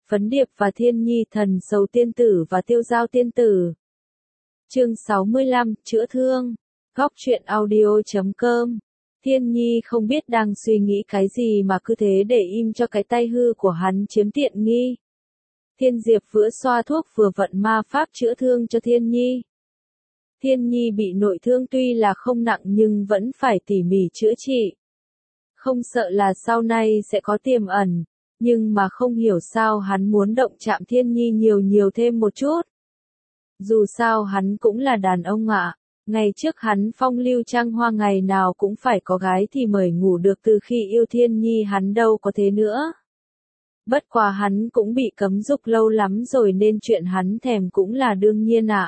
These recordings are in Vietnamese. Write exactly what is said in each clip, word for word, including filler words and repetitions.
Phấn Điệp và Thiên Nhi, Thần Sầu Tiên Tử và Tiêu Giao Tiên Tử. Chương sáu mươi lăm, chữa thương. Góc truyện audio chấm com. Thiên Nhi không biết đang suy nghĩ cái gì mà cứ thế để im cho cái tay hư của hắn chiếm tiện nghi. Thiên Diệp vừa xoa thuốc vừa vận ma pháp chữa thương cho Thiên Nhi. Thiên Nhi bị nội thương tuy là không nặng nhưng vẫn phải tỉ mỉ chữa trị. Không sợ là sau này sẽ có tiềm ẩn, nhưng mà không hiểu sao hắn muốn động chạm Thiên Nhi nhiều nhiều thêm một chút. Dù sao hắn cũng là đàn ông ạ, ngày trước hắn phong lưu trăng hoa ngày nào cũng phải có gái thì mời ngủ được, từ khi yêu Thiên Nhi hắn đâu có thế nữa. Bất quá hắn cũng bị cấm dục lâu lắm rồi nên chuyện hắn thèm cũng là đương nhiên ạ.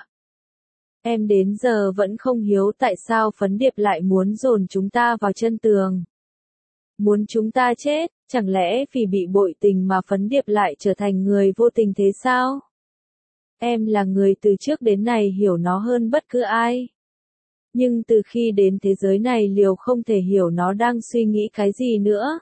Em đến giờ vẫn không hiểu tại sao Phấn Điệp lại muốn dồn chúng ta vào chân tường. Muốn chúng ta chết, chẳng lẽ vì bị bội tình mà Phấn Điệp lại trở thành người vô tình thế sao? Em là người từ trước đến nay hiểu nó hơn bất cứ ai. Nhưng từ khi đến thế giới này liều không thể hiểu nó đang suy nghĩ cái gì nữa.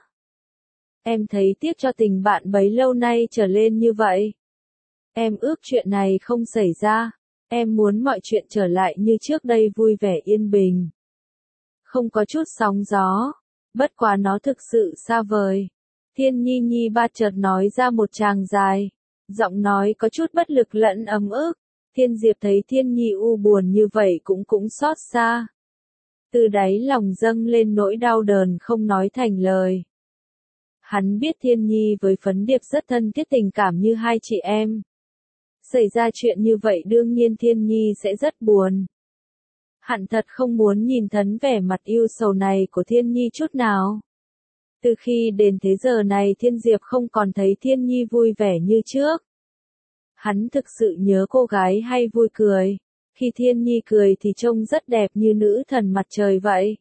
Em thấy tiếc cho tình bạn bấy lâu nay trở lên như vậy. Em ước chuyện này không xảy ra. Em muốn mọi chuyện trở lại như trước đây vui vẻ yên bình. Không có chút sóng gió. Bất quá nó thực sự xa vời. Thiên Nhi Nhi ba chợt nói ra một tràng dài. Giọng nói có chút bất lực lẫn ấm ức. Thiên Diệp thấy Thiên Nhi u buồn như vậy cũng cũng xót xa. Từ đáy lòng dâng lên nỗi đau đớn không nói thành lời. Hắn biết Thiên Nhi với Phấn Điệp rất thân thiết tình cảm như hai chị em. Xảy ra chuyện như vậy đương nhiên Thiên Nhi sẽ rất buồn. Hắn thật không muốn nhìn thấy vẻ mặt yêu sầu này của Thiên Nhi chút nào. Từ khi đến thế giờ này Thiên Diệp không còn thấy Thiên Nhi vui vẻ như trước. Hắn thực sự nhớ cô gái hay vui cười. Khi Thiên Nhi cười thì trông rất đẹp như nữ thần mặt trời vậy.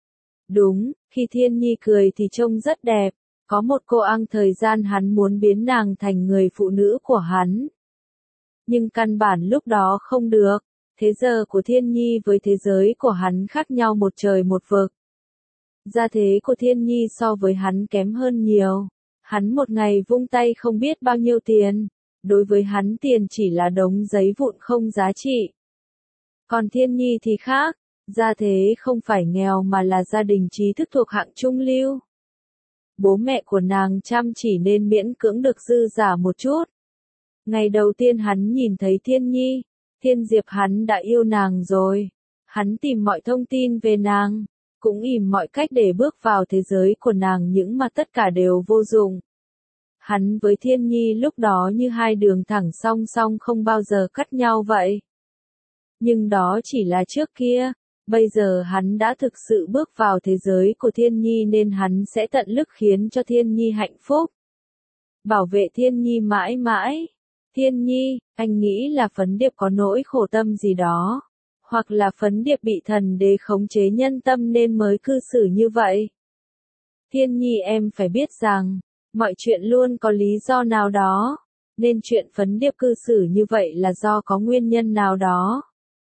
Đúng, khi Thiên Nhi cười thì trông rất đẹp. Có một cô ăng thời gian hắn muốn biến nàng thành người phụ nữ của hắn. Nhưng căn bản lúc đó không được. Thế giờ của Thiên Nhi với thế giới của hắn khác nhau một trời một vực. Gia thế của Thiên Nhi so với hắn kém hơn nhiều. Hắn một ngày vung tay không biết bao nhiêu tiền. Đối với hắn tiền chỉ là đống giấy vụn không giá trị. Còn Thiên Nhi thì khác. Gia thế không phải nghèo mà là gia đình trí thức thuộc hạng trung lưu. Bố mẹ của nàng chăm chỉ nên miễn cưỡng được dư giả một chút. Ngày đầu tiên hắn nhìn thấy Thiên Nhi, Thiên Diệp hắn đã yêu nàng rồi. Hắn tìm mọi thông tin về nàng, cũng ỉm mọi cách để bước vào thế giới của nàng nhưng mà tất cả đều vô dụng. Hắn với Thiên Nhi lúc đó như hai đường thẳng song song không bao giờ cắt nhau vậy. Nhưng đó chỉ là trước kia, bây giờ hắn đã thực sự bước vào thế giới của Thiên Nhi nên hắn sẽ tận lực khiến cho Thiên Nhi hạnh phúc. Bảo vệ Thiên Nhi mãi mãi. Thiên Nhi, anh nghĩ là Phấn Điệp có nỗi khổ tâm gì đó. Hoặc là Phấn Điệp bị thần đế khống chế nhân tâm nên mới cư xử như vậy. Thiên Nhi em phải biết rằng, mọi chuyện luôn có lý do nào đó. Nên chuyện Phấn Điệp cư xử như vậy là do có nguyên nhân nào đó.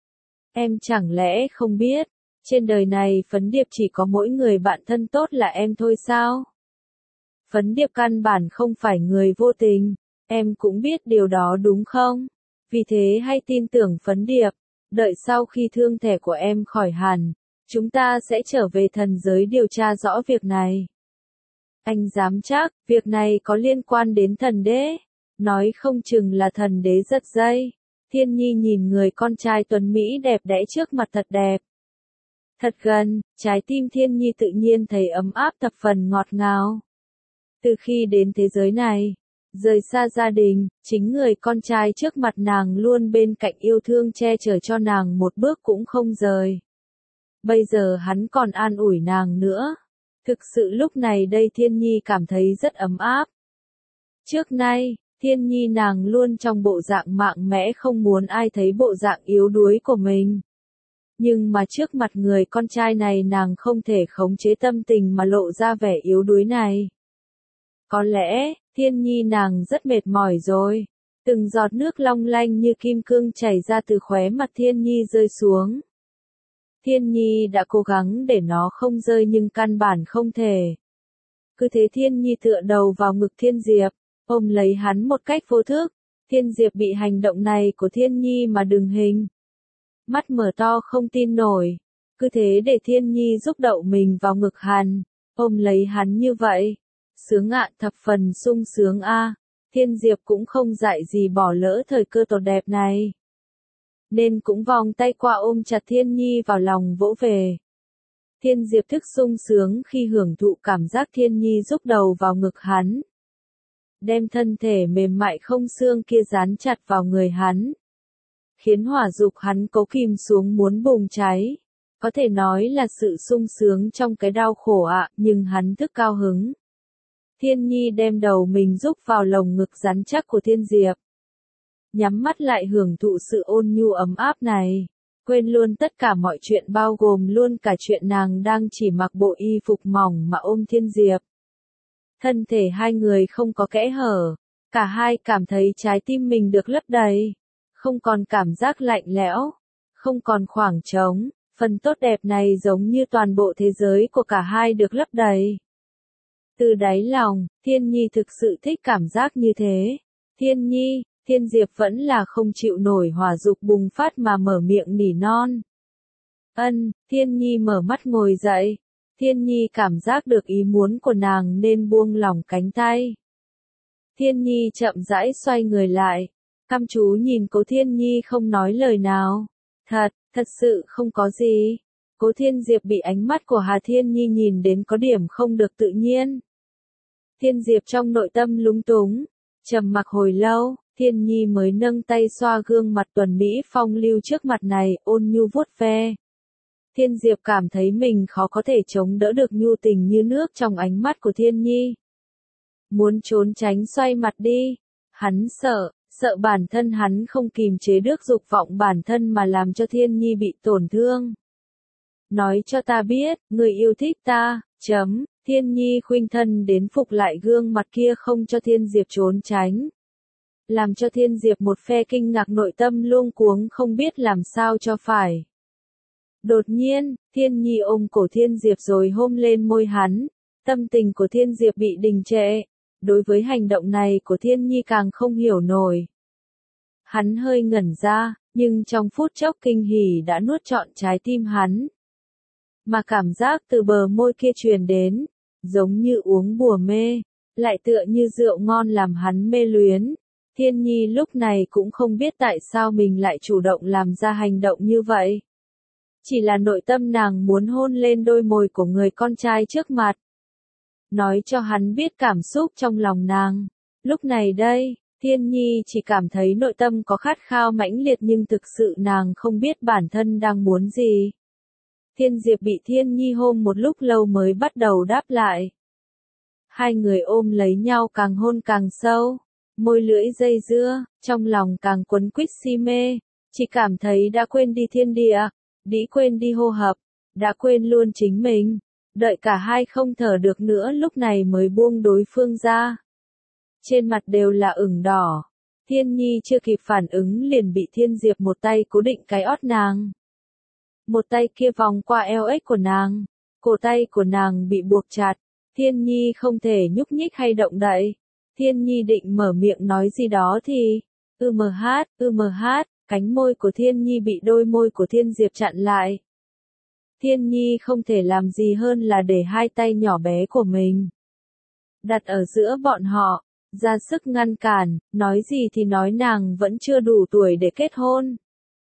Em chẳng lẽ không biết, trên đời này Phấn Điệp chỉ có mỗi người bạn thân tốt là em thôi sao? Phấn Điệp căn bản không phải người vô tình. Em cũng biết điều đó đúng không? Vì thế hãy tin tưởng Phấn Điệp. Đợi sau khi thương thể của em khỏi hẳn, chúng ta sẽ trở về thần giới điều tra rõ việc này. Anh dám chắc, việc này có liên quan đến thần đế. Nói không chừng là thần đế giật dây. Thiên Nhi nhìn người con trai tuấn Mỹ đẹp đẽ trước mặt thật đẹp. Thật gần, trái tim Thiên Nhi tự nhiên thấy ấm áp thập phần ngọt ngào. Từ khi đến thế giới này, rời xa gia đình, chính người con trai trước mặt nàng luôn bên cạnh yêu thương che chở cho nàng một bước cũng không rời. Bây giờ hắn còn an ủi nàng nữa. Thực sự lúc này đây Thiên Nhi cảm thấy rất ấm áp. Trước nay, Thiên Nhi nàng luôn trong bộ dạng mạnh mẽ không muốn ai thấy bộ dạng yếu đuối của mình. Nhưng mà trước mặt người con trai này nàng không thể khống chế tâm tình mà lộ ra vẻ yếu đuối này. Có lẽ, Thiên Nhi nàng rất mệt mỏi rồi. Từng giọt nước long lanh như kim cương chảy ra từ khóe mặt Thiên Nhi rơi xuống. Thiên Nhi đã cố gắng để nó không rơi nhưng căn bản không thể. Cứ thế Thiên Nhi tựa đầu vào ngực Thiên Diệp. ôm lấy hắn một cách vô thức. Thiên Diệp bị hành động này của Thiên Nhi mà đừng hình. Mắt mở to không tin nổi. Cứ thế để Thiên Nhi giúp đậu mình vào ngực hắn, ôm lấy hắn như vậy. Sướng ạ, thập phần sung sướng a. Thiên Diệp cũng không dại gì bỏ lỡ thời cơ tốt đẹp này. Nên cũng vòng tay qua ôm chặt Thiên Nhi vào lòng vỗ về. Thiên Diệp thức sung sướng khi hưởng thụ cảm giác Thiên Nhi giúp đầu vào ngực hắn. Đem thân thể mềm mại không xương kia dán chặt vào người hắn. Khiến hỏa dục hắn cố kìm xuống muốn bùng cháy. Có thể nói là sự sung sướng trong cái đau khổ ạ, nhưng hắn thức cao hứng. Thiên Nhi đem đầu mình rúc vào lồng ngực rắn chắc của Thiên Diệp. Nhắm mắt lại hưởng thụ sự ôn nhu ấm áp này. Quên luôn tất cả mọi chuyện bao gồm luôn cả chuyện nàng đang chỉ mặc bộ y phục mỏng mà ôm Thiên Diệp. Thân thể hai người không có kẽ hở. Cả hai cảm thấy trái tim mình được lấp đầy. Không còn cảm giác lạnh lẽo. Không còn khoảng trống. Phần tốt đẹp này giống như toàn bộ thế giới của cả hai được lấp đầy. Từ đáy lòng, Thiên Nhi thực sự thích cảm giác như thế. Thiên Nhi, Thiên Diệp vẫn là không chịu nổi hỏa dục bùng phát mà mở miệng nỉ non. Ân, Thiên Nhi mở mắt ngồi dậy. Thiên Nhi cảm giác được ý muốn của nàng nên buông lỏng cánh tay. Thiên Nhi chậm rãi xoay người lại. Căm chú nhìn Cố Thiên Nhi không nói lời nào. Thật, thật sự không có gì. Cố Thiên Diệp bị ánh mắt của Hà Thiên Nhi nhìn đến có điểm không được tự nhiên. Thiên Diệp trong nội tâm lúng túng. Trầm mặc hồi lâu, Thiên Nhi mới nâng tay xoa gương mặt tuần mỹ phong lưu trước mặt này, ôn nhu vuốt ve. Thiên Diệp cảm thấy mình khó có thể chống đỡ được nhu tình như nước trong ánh mắt của Thiên Nhi. Muốn trốn tránh xoay mặt đi. Hắn sợ, sợ bản thân hắn không kìm chế được dục vọng bản thân mà làm cho Thiên Nhi bị tổn thương. Nói cho ta biết, người yêu thích ta, chấm. Thiên Nhi khuynh thân đến phục lại gương mặt kia không cho Thiên Diệp trốn tránh. Làm cho Thiên Diệp một phe kinh ngạc nội tâm luống cuống không biết làm sao cho phải. Đột nhiên, Thiên Nhi ôm cổ Thiên Diệp rồi hôn lên môi hắn. Tâm tình của Thiên Diệp bị đình trệ. Đối với hành động này của Thiên Nhi càng không hiểu nổi. Hắn hơi ngẩn ra, nhưng trong phút chốc kinh hỉ đã nuốt trọn trái tim hắn. Mà cảm giác từ bờ môi kia truyền đến, giống như uống bùa mê, lại tựa như rượu ngon làm hắn mê luyến. Thiên Nhi lúc này cũng không biết tại sao mình lại chủ động làm ra hành động như vậy. Chỉ là nội tâm nàng muốn hôn lên đôi môi của người con trai trước mặt. Nói cho hắn biết cảm xúc trong lòng nàng. Lúc này đây, Thiên Nhi chỉ cảm thấy nội tâm có khát khao mãnh liệt nhưng thực sự nàng không biết bản thân đang muốn gì. Thiên Diệp bị Thiên Nhi hôn một lúc lâu mới bắt đầu đáp lại. Hai người ôm lấy nhau càng hôn càng sâu, môi lưỡi dây dưa, trong lòng càng quấn quýt si mê, chỉ cảm thấy đã quên đi thiên địa, đã quên đi hô hấp, đã quên luôn chính mình. Đợi cả hai không thở được nữa lúc này mới buông đối phương ra. Trên mặt đều là ửng đỏ. Thiên Nhi chưa kịp phản ứng liền bị Thiên Diệp một tay cố định cái ót nàng. Một tay kia vòng qua eo ếch của nàng. Cổ tay của nàng bị buộc chặt. Thiên Nhi không thể nhúc nhích hay động đậy. Thiên Nhi định mở miệng nói gì đó thì, ư mờ hát, ư mờ hát, cánh môi của Thiên Nhi bị đôi môi của Thiên Diệp chặn lại. Thiên Nhi không thể làm gì hơn là để hai tay nhỏ bé của mình đặt ở giữa bọn họ, ra sức ngăn cản, nói gì thì nói nàng vẫn chưa đủ tuổi để kết hôn.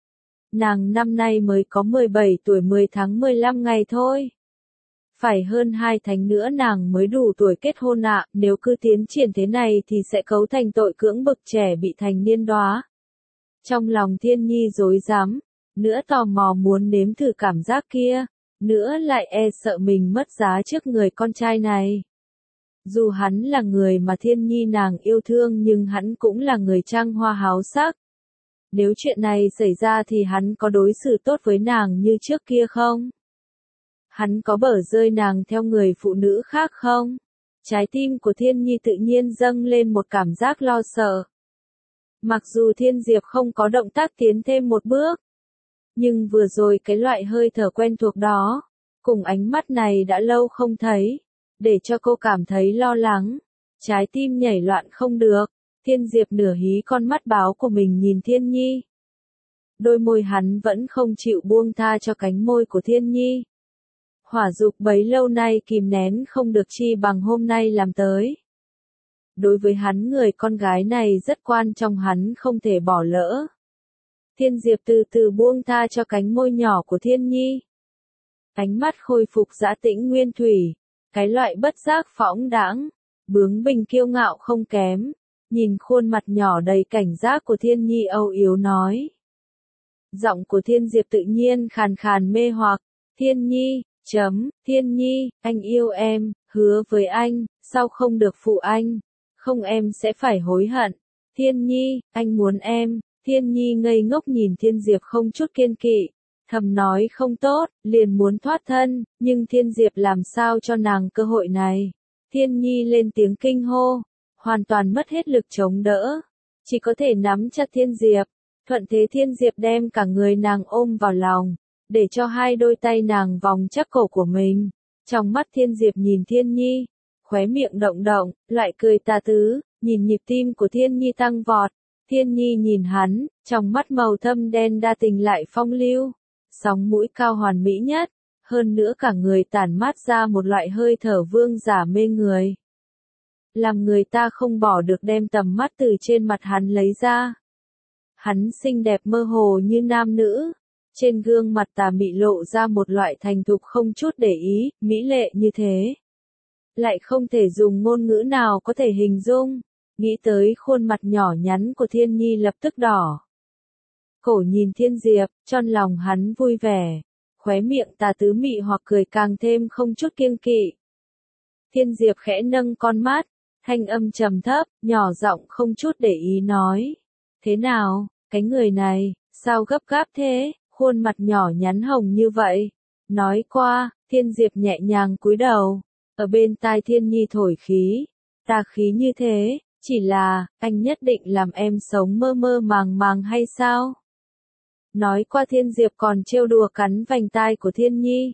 Nàng năm nay mới có mười bảy tuổi mười tháng mười lăm ngày thôi. Phải hơn hai tháng nữa nàng mới đủ tuổi kết hôn ạ, nếu cứ tiến triển thế này thì sẽ cấu thành tội cưỡng bức trẻ bị thành niên đóa. Trong lòng Thiên Nhi rối rắm, nữa tò mò muốn nếm thử cảm giác kia, nữa lại e sợ mình mất giá trước người con trai này. Dù hắn là người mà Thiên Nhi nàng yêu thương nhưng hắn cũng là người trăng hoa háo sắc. Nếu chuyện này xảy ra thì hắn có đối xử tốt với nàng như trước kia không? Hắn có bở rơi nàng theo người phụ nữ khác không? Trái tim của Thiên Nhi tự nhiên dâng lên một cảm giác lo sợ. Mặc dù Thiên Diệp không có động tác tiến thêm một bước, nhưng vừa rồi cái loại hơi thở quen thuộc đó, cùng ánh mắt này đã lâu không thấy, để cho cô cảm thấy lo lắng. Trái tim nhảy loạn không được, Thiên Diệp nửa hí con mắt báo của mình nhìn Thiên Nhi. Đôi môi hắn vẫn không chịu buông tha cho cánh môi của Thiên Nhi. Hỏa dục bấy lâu nay kìm nén không được chi bằng hôm nay làm tới. Đối với hắn người con gái này rất quan trọng, hắn không thể bỏ lỡ. Thiên Diệp từ từ buông tha cho cánh môi nhỏ của Thiên Nhi. Ánh mắt khôi phục dã tĩnh nguyên thủy, cái loại bất giác phóng đãng, bướng bỉnh kiêu ngạo không kém, nhìn khuôn mặt nhỏ đầy cảnh giác của Thiên Nhi âu yếm nói. Giọng của Thiên Diệp tự nhiên khàn khàn mê hoặc, Thiên Nhi, chấm, Thiên Nhi, anh yêu em, hứa với anh, sao không được phụ anh, không em sẽ phải hối hận, Thiên Nhi, anh muốn em, Thiên Nhi ngây ngốc nhìn Thiên Diệp không chút kiên kỵ, thầm nói không tốt, liền muốn thoát thân, nhưng Thiên Diệp làm sao cho nàng cơ hội này, Thiên Nhi lên tiếng kinh hô, hoàn toàn mất hết lực chống đỡ, chỉ có thể nắm chặt Thiên Diệp. Thuận thế Thiên Diệp đem cả người nàng ôm vào lòng, để cho hai đôi tay nàng vòng chắc cổ của mình. Trong mắt Thiên Diệp nhìn Thiên Nhi, khóe miệng động động, lại cười tà tứ, nhìn nhịp tim của Thiên Nhi tăng vọt. Thiên Nhi nhìn hắn, trong mắt màu thâm đen đa tình lại phong lưu, sóng mũi cao hoàn mỹ nhất, hơn nữa cả người tản mát ra một loại hơi thở vương giả mê người. Làm người ta không bỏ được đem tầm mắt từ trên mặt hắn lấy ra. Hắn xinh đẹp mơ hồ như nam nữ, trên gương mặt tà mị lộ ra một loại thành thục không chút để ý, mỹ lệ như thế. Lại không thể dùng ngôn ngữ nào có thể hình dung, nghĩ tới khuôn mặt nhỏ nhắn của Thiên Nhi lập tức đỏ. Cổ nhìn Thiên Diệp, trong lòng hắn vui vẻ, khóe miệng tà tứ mị hoặc cười càng thêm không chút kiêng kỵ. Thiên Diệp khẽ nâng con mắt, thanh âm trầm thấp, nhỏ giọng không chút để ý nói. Thế nào, cái người này, sao gấp gáp thế, khuôn mặt nhỏ nhắn hồng như vậy. Nói qua, Thiên Diệp nhẹ nhàng cúi đầu, ở bên tai Thiên Nhi thổi khí, tà khí như thế, chỉ là, anh nhất định làm em sống mơ mơ màng màng hay sao? Nói qua Thiên Diệp còn trêu đùa cắn vành tai của Thiên Nhi.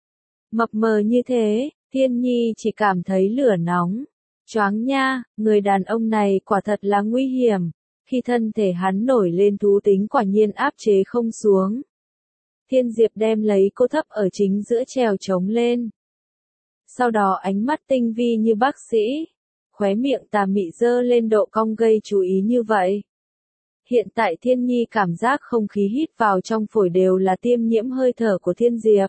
Mập mờ như thế, Thiên Nhi chỉ cảm thấy lửa nóng. Choáng nha, người đàn ông này quả thật là nguy hiểm. Khi thân thể hắn nổi lên thú tính quả nhiên áp chế không xuống. Thiên Diệp đem lấy cô thấp ở chính giữa trèo trống lên. Sau đó ánh mắt tinh vi như bác sĩ, khóe miệng tà mị dơ lên độ cong gây chú ý như vậy. Hiện tại Thiên Nhi cảm giác không khí hít vào trong phổi đều là tiêm nhiễm hơi thở của Thiên Diệp.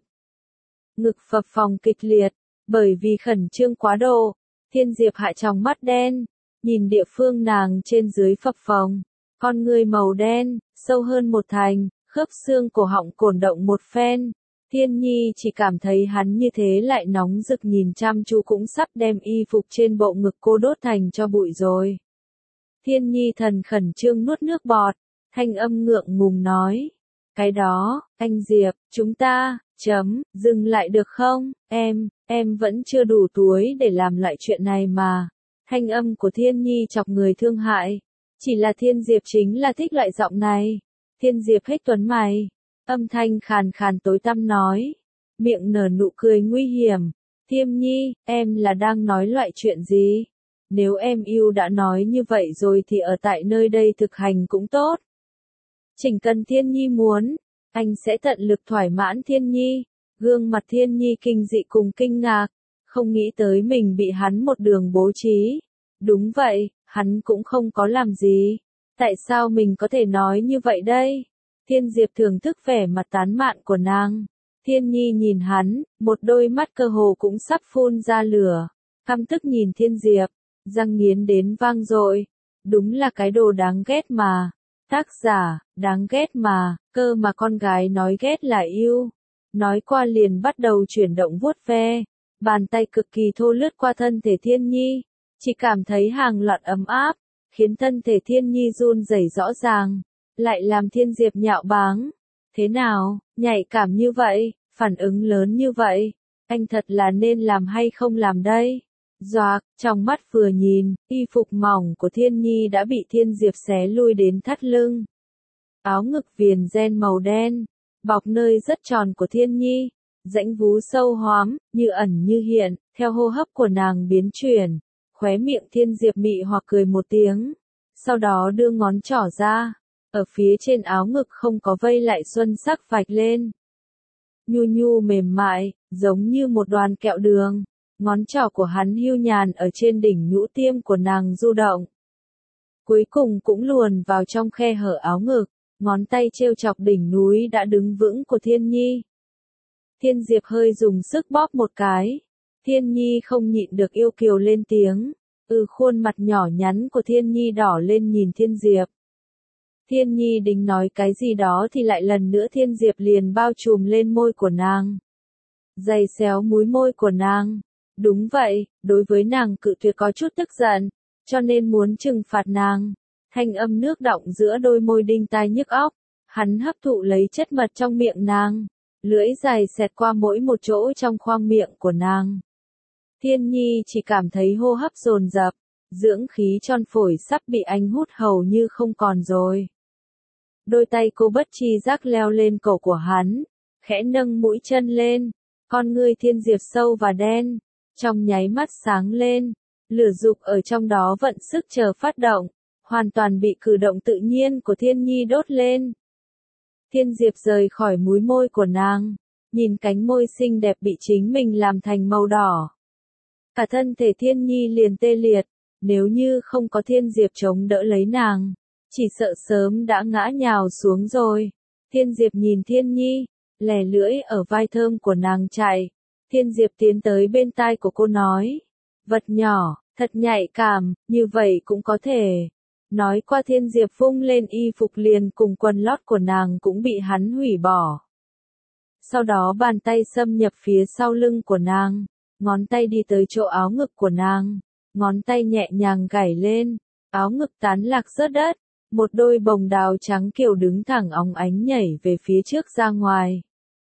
Ngực phập phồng kịch liệt, bởi vì khẩn trương quá độ, Thiên Diệp hạ tròng mắt đen. Nhìn địa phương nàng trên dưới phập phồng, con người màu đen, sâu hơn một thành, khớp xương cổ họng cổn động một phen. Thiên Nhi chỉ cảm thấy hắn như thế lại nóng rực nhìn chăm chú cũng sắp đem y phục trên bộ ngực cô đốt thành cho bụi rồi. Thiên Nhi thần khẩn trương nuốt nước bọt, thanh âm ngượng ngùng nói. Cái đó, anh Diệp, chúng ta, chấm, dừng lại được không, em, em vẫn chưa đủ tuổi để làm lại chuyện này mà. Thanh âm của Thiên Nhi chọc người thương hại. Chỉ là Thiên Diệp chính là thích loại giọng này. Thiên Diệp hết tuấn mày. Âm thanh khàn khàn tối tăm nói. Miệng nở nụ cười nguy hiểm. Thiên Nhi, em là đang nói loại chuyện gì? Nếu em yêu đã nói như vậy rồi thì ở tại nơi đây thực hành cũng tốt. Chỉ cần Thiên Nhi muốn, anh sẽ tận lực thỏa mãn Thiên Nhi. Gương mặt Thiên Nhi kinh dị cùng kinh ngạc. Không nghĩ tới mình bị hắn một đường bố trí. Đúng vậy, hắn cũng không có làm gì. Tại sao mình có thể nói như vậy đây? Thiên Diệp thưởng thức vẻ mặt tán mạn của nàng. Thiên Nhi nhìn hắn, một đôi mắt cơ hồ cũng sắp phun ra lửa. Căm tức nhìn Thiên Diệp, răng nghiến đến vang dội. Đúng là cái đồ đáng ghét mà. Tác giả, đáng ghét mà, cơ mà con gái nói ghét là yêu. Nói qua liền bắt đầu chuyển động vuốt ve. Bàn tay cực kỳ thô lướt qua thân thể Thiên Nhi, chỉ cảm thấy hàng loạt ấm áp, khiến thân thể Thiên Nhi run rẩy rõ ràng, lại làm Thiên Diệp nhạo báng. Thế nào, nhạy cảm như vậy, phản ứng lớn như vậy, anh thật là nên làm hay không làm đây? Doạc, trong mắt vừa nhìn, y phục mỏng của Thiên Nhi đã bị Thiên Diệp xé lui đến thắt lưng. Áo ngực viền ren màu đen, bọc nơi rất tròn của Thiên Nhi. Rãnh vú sâu hoắm, như ẩn như hiện, theo hô hấp của nàng biến chuyển, Khóe miệng Thiên Diệp mị hoặc cười một tiếng, sau đó đưa ngón trỏ ra, ở phía trên áo ngực không có vây lại xuân sắc vạch lên. Nhu nhu mềm mại, giống như một đoàn kẹo đường, ngón trỏ của hắn hưu nhàn ở trên đỉnh nhũ tiêm của nàng du động. Cuối cùng cũng luồn vào trong khe hở áo ngực, ngón tay trêu chọc đỉnh núi đã đứng vững của Thiên Nhi. Thiên Diệp hơi dùng sức bóp một cái. Thiên Nhi không nhịn được yêu kiều lên tiếng. Ừ, khuôn mặt nhỏ nhắn của Thiên Nhi đỏ lên nhìn Thiên Diệp. Thiên Nhi định nói cái gì đó thì lại lần nữa Thiên Diệp liền bao trùm lên môi của nàng. Giày xéo múi môi của nàng. Đúng vậy, đối với nàng cự tuyệt có chút tức giận, cho nên muốn trừng phạt nàng. Thanh âm nước đọng giữa đôi môi đinh tai nhức óc. Hắn hấp thụ lấy chất mật trong miệng nàng. Lưỡi dài xẹt qua mỗi một chỗ trong khoang miệng của nàng. Thiên Nhi chỉ cảm thấy hô hấp dồn dập, dưỡng khí tròn phổi sắp bị anh hút hầu như không còn rồi. Đôi tay cô bất tri giác leo lên cổ của hắn, khẽ nâng mũi chân lên, con ngươi Thiên Diệp sâu và đen, trong nháy mắt sáng lên, lửa dục ở trong đó vận sức chờ phát động, hoàn toàn bị cử động tự nhiên của Thiên Nhi đốt lên. Thiên Diệp rời khỏi múi môi của nàng, nhìn cánh môi xinh đẹp bị chính mình làm thành màu đỏ. Cả thân thể Thiên Nhi liền tê liệt, nếu như không có Thiên Diệp chống đỡ lấy nàng, chỉ sợ sớm đã ngã nhào xuống rồi. Thiên Diệp nhìn Thiên Nhi, lè lưỡi ở vai thơm của nàng chạy. Thiên Diệp tiến tới bên tai của cô nói, vật nhỏ, thật nhạy cảm, như vậy cũng có thể. Nói qua Thiên Diệp vung lên y phục liền cùng quần lót của nàng cũng bị hắn hủy bỏ. Sau đó bàn tay xâm nhập phía sau lưng của nàng, ngón tay đi tới chỗ áo ngực của nàng, ngón tay nhẹ nhàng gảy lên, áo ngực tán lạc rớt đất, một đôi bồng đào trắng kiều đứng thẳng óng ánh nhảy về phía trước ra ngoài.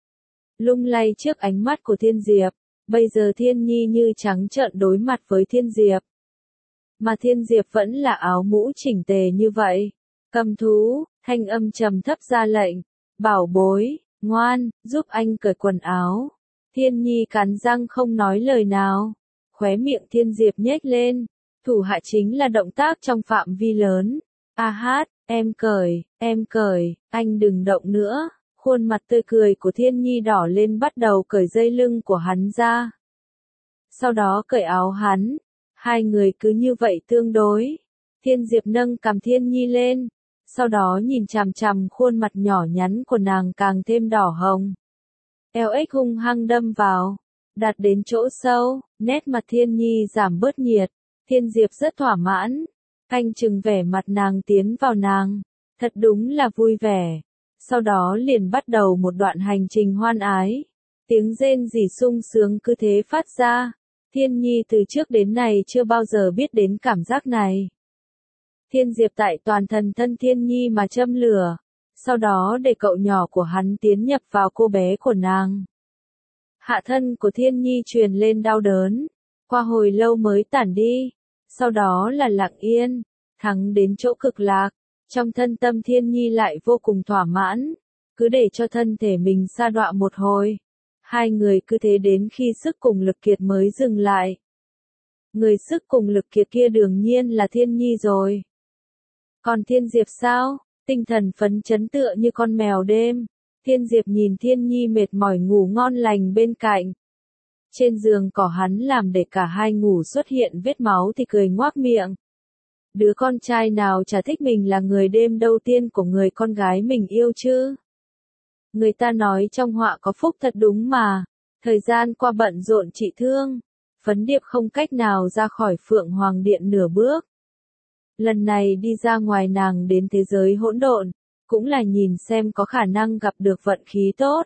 Lung lay trước ánh mắt của Thiên Diệp, bây giờ Thiên Nhi như trắng trợn đối mặt với Thiên Diệp. Mà Thiên Diệp vẫn là áo mũ chỉnh tề như vậy. Cầm thú, thanh âm trầm thấp ra lệnh, bảo bối, ngoan, giúp anh cởi quần áo. Thiên Nhi cắn răng không nói lời nào, khóe miệng Thiên Diệp nhếch lên, thủ hạ chính là động tác trong phạm vi lớn. A hát, em cởi, em cởi, anh đừng động nữa. Khuôn mặt tươi cười của Thiên Nhi đỏ lên bắt đầu cởi dây lưng của hắn ra. Sau đó cởi áo hắn. Hai người cứ như vậy tương đối. Thiên Diệp nâng cằm Thiên Nhi lên, sau đó nhìn chằm chằm khuôn mặt nhỏ nhắn của nàng càng thêm đỏ hồng. eo ếch hung hăng đâm vào, đặt đến chỗ sâu, nét mặt Thiên Nhi giảm bớt nhiệt. Thiên Diệp rất thỏa mãn, canh chừng vẻ mặt nàng tiến vào nàng, thật đúng là vui vẻ. Sau đó liền bắt đầu một đoạn hành trình hoan ái. Tiếng rên rỉ sung sướng cứ thế phát ra. Thiên Nhi từ trước đến nay chưa bao giờ biết đến cảm giác này. Thiên Diệp tại toàn thân thân Thiên Nhi mà châm lửa, sau đó để cậu nhỏ của hắn tiến nhập vào cô bé của nàng. Hạ thân của Thiên Nhi truyền lên đau đớn, qua hồi lâu mới tản đi, sau đó là lặng yên, thắng đến chỗ cực lạc, trong thân tâm Thiên Nhi lại vô cùng thỏa mãn, cứ để cho thân thể mình sa đọa một hồi. Hai người cứ thế đến khi sức cùng lực kiệt mới dừng lại. Người sức cùng lực kiệt kia đương nhiên là Thiên Nhi rồi. Còn Thiên Diệp sao? Tinh thần phấn chấn tựa như con mèo đêm. Thiên Diệp nhìn Thiên Nhi mệt mỏi ngủ ngon lành bên cạnh. Trên giường cỏ hắn làm để cả hai ngủ xuất hiện vết máu thì cười ngoác miệng. Đứa con trai nào chả thích mình là người đêm đầu tiên của người con gái mình yêu chứ? Người ta nói trong họa có phúc thật đúng mà. Thời gian qua bận rộn trị thương, Phấn Điệp không cách nào ra khỏi Phượng Hoàng Điện nửa bước. Lần này đi ra ngoài nàng đến thế giới hỗn độn, cũng là nhìn xem có khả năng gặp được vận khí tốt.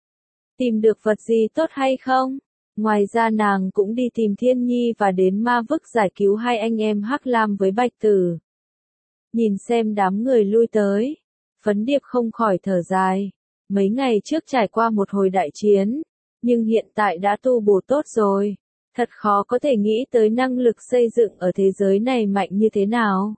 Tìm được vật gì tốt hay không? Ngoài ra nàng cũng đi tìm Thiên Nhi và đến Ma Vực giải cứu hai anh em Hắc Lam với Bạch Tử. Nhìn xem đám người lui tới, Phấn Điệp không khỏi thở dài. Mấy ngày trước trải qua một hồi đại chiến, nhưng hiện tại đã tu bổ tốt rồi. Thật khó có thể nghĩ tới năng lực xây dựng ở thế giới này mạnh như thế nào.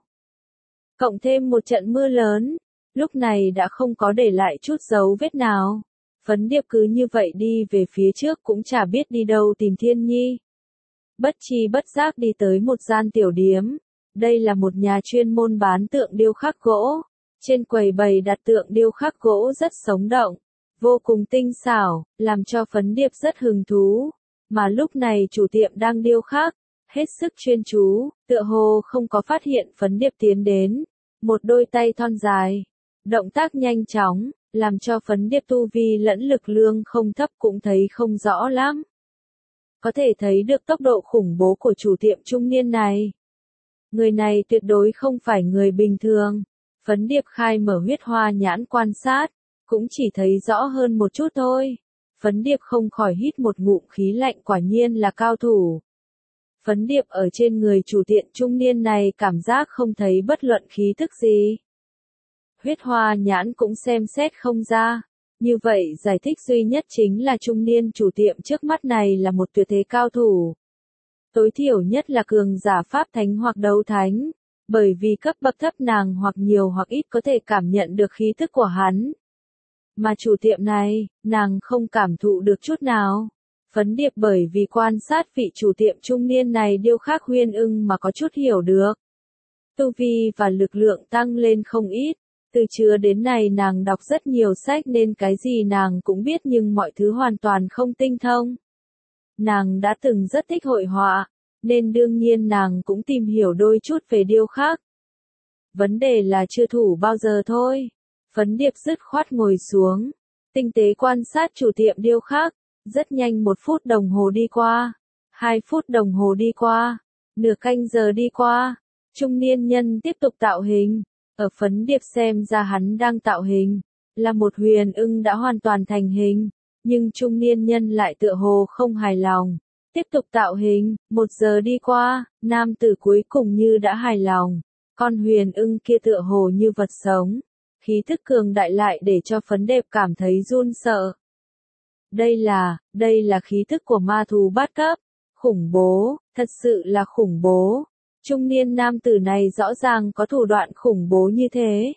Cộng thêm một trận mưa lớn, lúc này đã không có để lại chút dấu vết nào. Phấn Điệp cứ như vậy đi về phía trước cũng chả biết đi đâu tìm Thiên Nhi. bất chi bất giác đi tới một gian tiểu điếm. Đây là một nhà chuyên môn bán tượng điêu khắc gỗ. Trên quầy bày đặt tượng điêu khắc gỗ rất sống động, vô cùng tinh xảo, làm cho Phấn Điệp rất hứng thú. Mà lúc này chủ tiệm đang điêu khắc, hết sức chuyên chú, tựa hồ không có phát hiện Phấn Điệp tiến đến. Một đôi tay thon dài, động tác nhanh chóng, làm cho Phấn Điệp tu vi lẫn lực lượng không thấp cũng thấy không rõ lắm. Có thể thấy được tốc độ khủng bố của chủ tiệm trung niên này. Người này tuyệt đối không phải người bình thường. Phấn Điệp khai mở huyết hoa nhãn quan sát, cũng chỉ thấy rõ hơn một chút thôi. Phấn Điệp không khỏi hít một ngụm khí lạnh, quả nhiên là cao thủ. Phấn Điệp ở trên người chủ tiệm trung niên này cảm giác không thấy bất luận khí thức gì. Huyết hoa nhãn cũng xem xét không ra. Như vậy giải thích duy nhất chính là trung niên chủ tiệm trước mắt này là một tuyệt thế cao thủ. Tối thiểu nhất là cường giả pháp thánh hoặc đấu thánh. Bởi vì cấp bậc thấp nàng hoặc nhiều hoặc ít có thể cảm nhận được khí thức của hắn. Mà chủ tiệm này, nàng không cảm thụ được chút nào. Phấn Điệp bởi vì quan sát vị chủ tiệm trung niên này điêu khắc Huyền Ưng mà có chút hiểu được. Tu vi và lực lượng tăng lên không ít. Từ trưa đến nay nàng đọc rất nhiều sách nên cái gì nàng cũng biết nhưng mọi thứ hoàn toàn không tinh thông. Nàng đã từng rất thích hội họa, nên đương nhiên nàng cũng tìm hiểu đôi chút về điêu khắc. Vấn đề là chưa thủ bao giờ thôi. Phấn Điệp dứt khoát ngồi xuống, tinh tế quan sát chủ tiệm điêu khắc. Rất nhanh một phút đồng hồ đi qua, hai phút đồng hồ đi qua, nửa canh giờ đi qua. Trung niên nhân tiếp tục tạo hình. Ở Phấn Điệp xem ra hắn đang tạo hình, là một Huyền Ưng đã hoàn toàn thành hình. Nhưng trung niên nhân lại tựa hồ không hài lòng. Tiếp tục tạo hình, một giờ đi qua, nam tử cuối cùng như đã hài lòng. Con Huyền Ưng kia tựa hồ như vật sống. Khí thức cường đại lại để cho Phấn Điệp cảm thấy run sợ. Đây là, đây là khí thức của ma thú bát cấp. Khủng bố, thật sự là khủng bố. Trung niên nam tử này rõ ràng có thủ đoạn khủng bố như thế.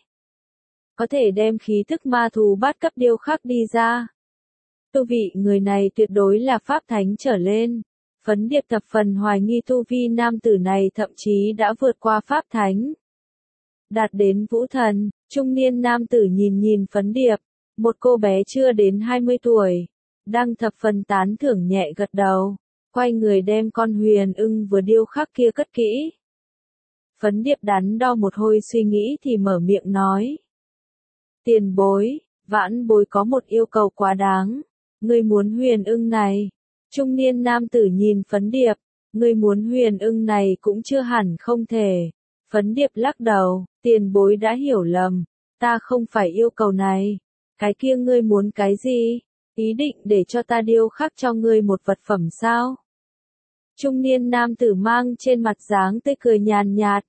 Có thể đem khí thức ma thú bát cấp điêu khắc đi ra. Tu vị người này tuyệt đối là pháp thánh trở lên. Phấn Điệp thập phần hoài nghi tu vi nam tử này thậm chí đã vượt qua pháp thánh. Đạt đến vũ thần, trung niên nam tử nhìn nhìn Phấn Điệp, một cô bé chưa đến hai mươi tuổi, đang thập phần tán thưởng nhẹ gật đầu, quay người đem con Huyền Ưng vừa điêu khắc kia cất kỹ. Phấn Điệp đắn đo một hồi suy nghĩ thì mở miệng nói. Tiền bối, vãn bối có một yêu cầu quá đáng. Ngươi muốn Huyền Ưng này. Trung niên nam tử nhìn Phấn Điệp, ngươi muốn Huyền Ưng này cũng chưa hẳn không thể. Phấn Điệp lắc đầu, tiền bối đã hiểu lầm, ta không phải yêu cầu này. Cái kia ngươi muốn cái gì? Ý định để cho ta điêu khắc cho ngươi một vật phẩm sao? Trung niên nam tử mang trên mặt dáng tươi cười nhàn nhạt.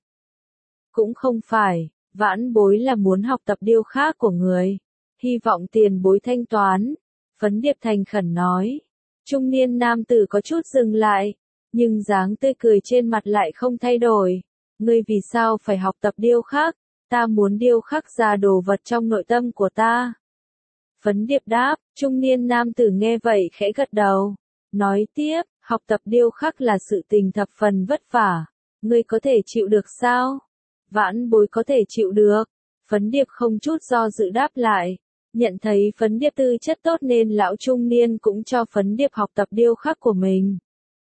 Cũng không phải, vãn bối là muốn học tập điêu khắc của người. Hy vọng tiền bối thanh toán. Phấn Điệp thành khẩn nói. Trung niên nam tử có chút dừng lại, nhưng dáng tươi cười trên mặt lại không thay đổi. Ngươi vì sao phải học tập điêu khắc? Ta muốn điêu khắc ra đồ vật trong nội tâm của ta. Phấn Điệp đáp, trung niên nam tử nghe vậy khẽ gật đầu. Nói tiếp, học tập điêu khắc là sự tình thập phần vất vả. Ngươi có thể chịu được sao? Vãn bối có thể chịu được. Phấn Điệp không chút do dự đáp lại. Nhận thấy Phấn Điệp tư chất tốt nên lão trung niên cũng cho Phấn Điệp học tập điêu khắc của mình.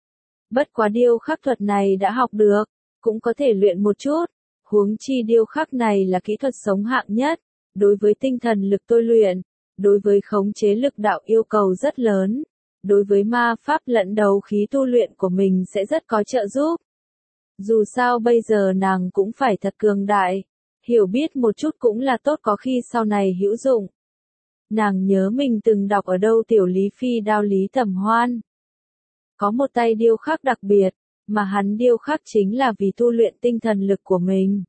Bất quá điêu khắc thuật này đã học được, cũng có thể luyện một chút. Huống chi điêu khắc này là kỹ thuật sống hạng nhất. Đối với tinh thần lực tôi luyện, đối với khống chế lực đạo yêu cầu rất lớn. Đối với ma pháp lẫn đấu khí tu luyện của mình sẽ rất có trợ giúp. Dù sao bây giờ nàng cũng phải thật cường đại. Hiểu biết một chút cũng là tốt, có khi sau này hữu dụng. Nàng nhớ mình từng đọc ở đâu tiểu Lý Phi đao Lý Tầm Hoan. Có một tay điêu khắc đặc biệt, mà hắn điêu khắc chính là vì tu luyện tinh thần lực của mình.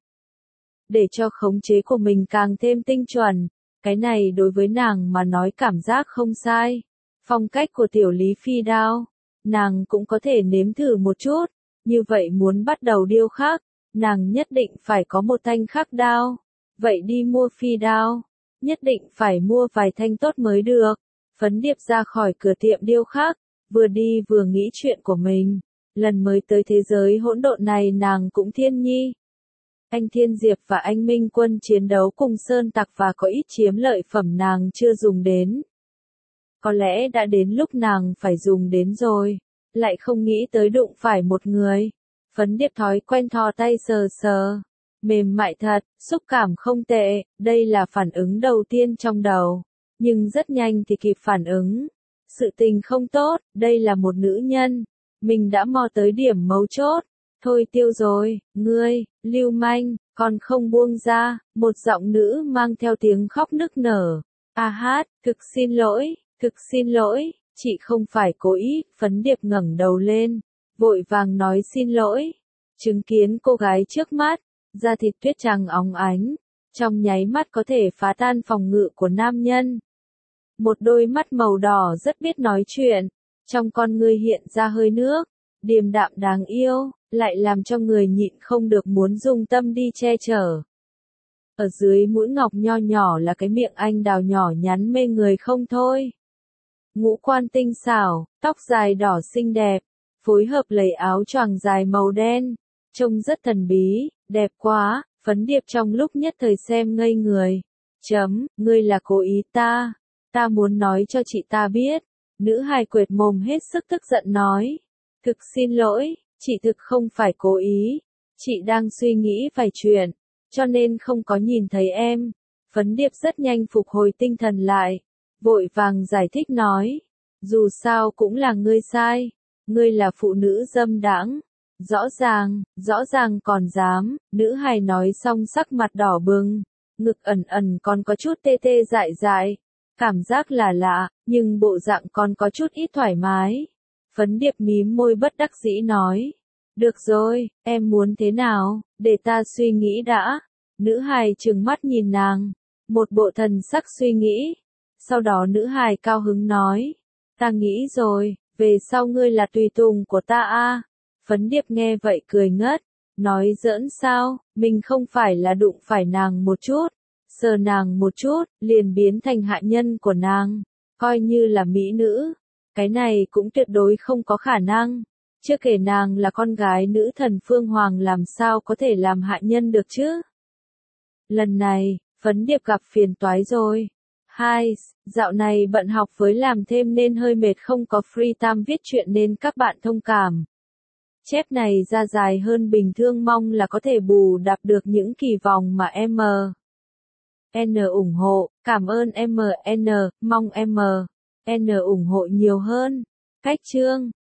Để cho khống chế của mình càng thêm tinh chuẩn, cái này đối với nàng mà nói cảm giác không sai. Phong cách của tiểu Lý Phi đao, nàng cũng có thể nếm thử một chút, như vậy muốn bắt đầu điêu khắc, nàng nhất định phải có một thanh khắc đao. Vậy đi mua phi đao. Nhất định phải mua vài thanh tốt mới được. Phấn Điệp ra khỏi cửa tiệm điêu khắc, vừa đi vừa nghĩ chuyện của mình. Lần mới tới thế giới hỗn độn này nàng cũng Thiên Nhi. Anh Thiên Diệp và anh Minh Quân chiến đấu cùng sơn tặc và có ít chiếm lợi phẩm nàng chưa dùng đến. Có lẽ đã đến lúc nàng phải dùng đến rồi, lại không nghĩ tới đụng phải một người. Phấn Điệp thói quen thò tay sờ sờ, mềm mại thật, xúc cảm không tệ, đây là phản ứng đầu tiên trong đầu. Nhưng rất nhanh thì kịp phản ứng. Sự tình không tốt, đây là một nữ nhân. Mình đã mò tới điểm mấu chốt. Thôi tiêu rồi, ngươi, lưu manh, còn không buông ra, một giọng nữ mang theo tiếng khóc nức nở. A hát, thực xin lỗi, thực xin lỗi, chị không phải cố ý, Phấn Điệp ngẩng đầu lên, vội vàng nói xin lỗi. Chứng kiến cô gái trước mắt, da thịt tuyết trắng óng ánh, trong nháy mắt có thể phá tan phòng ngự của nam nhân. Một đôi mắt màu đỏ rất biết nói chuyện, trong con ngươi hiện ra hơi nước, điềm đạm đáng yêu, lại làm cho người nhịn không được muốn dùng tâm đi che chở. Ở dưới mũi ngọc nho nhỏ là cái miệng anh đào nhỏ nhắn mê người không thôi. Ngũ quan tinh xảo, tóc dài đỏ xinh đẹp, phối hợp lấy áo choàng dài màu đen, trông rất thần bí, đẹp quá, Phấn Điệp trong lúc nhất thời xem ngây người. Chấm, ngươi là cố ý ta, ta muốn nói cho chị ta biết. Nữ hài quệt mồm hết sức tức giận nói. Thực xin lỗi, chị thực không phải cố ý, chị đang suy nghĩ vài chuyện, cho nên không có nhìn thấy em. Phấn Điệp rất nhanh phục hồi tinh thần lại, vội vàng giải thích nói, dù sao cũng là ngươi sai, ngươi là phụ nữ dâm đãng, rõ ràng, rõ ràng còn dám, nữ hài nói xong sắc mặt đỏ bừng, ngực ẩn ẩn còn có chút tê tê dại dại, cảm giác là lạ, nhưng bộ dạng còn có chút ít thoải mái. Phấn Điệp mím môi bất đắc dĩ nói, được rồi, em muốn thế nào, để ta suy nghĩ đã. Nữ hài trừng mắt nhìn nàng, một bộ thần sắc suy nghĩ. Sau đó nữ hài cao hứng nói, ta nghĩ rồi, về sau ngươi là tùy tùng của ta a. Phấn Điệp nghe vậy cười ngất, nói giỡn sao, mình không phải là đụng phải nàng một chút, sờ nàng một chút, liền biến thành hạ nhân của nàng, coi như là mỹ nữ. Cái này cũng tuyệt đối không có khả năng. Chưa kể nàng là con gái nữ thần Phương Hoàng làm sao có thể làm hạ nhân được chứ. Lần này, Phấn Điệp gặp phiền toái rồi. Hai, dạo này bận học với làm thêm nên hơi mệt không có free time viết truyện nên các bạn thông cảm. Chép này ra dài hơn bình thường mong là có thể bù đắp được những kỳ vọng mà em N ủng hộ, cảm ơn em N, mong em N ủng hộ nhiều hơn. Cách chương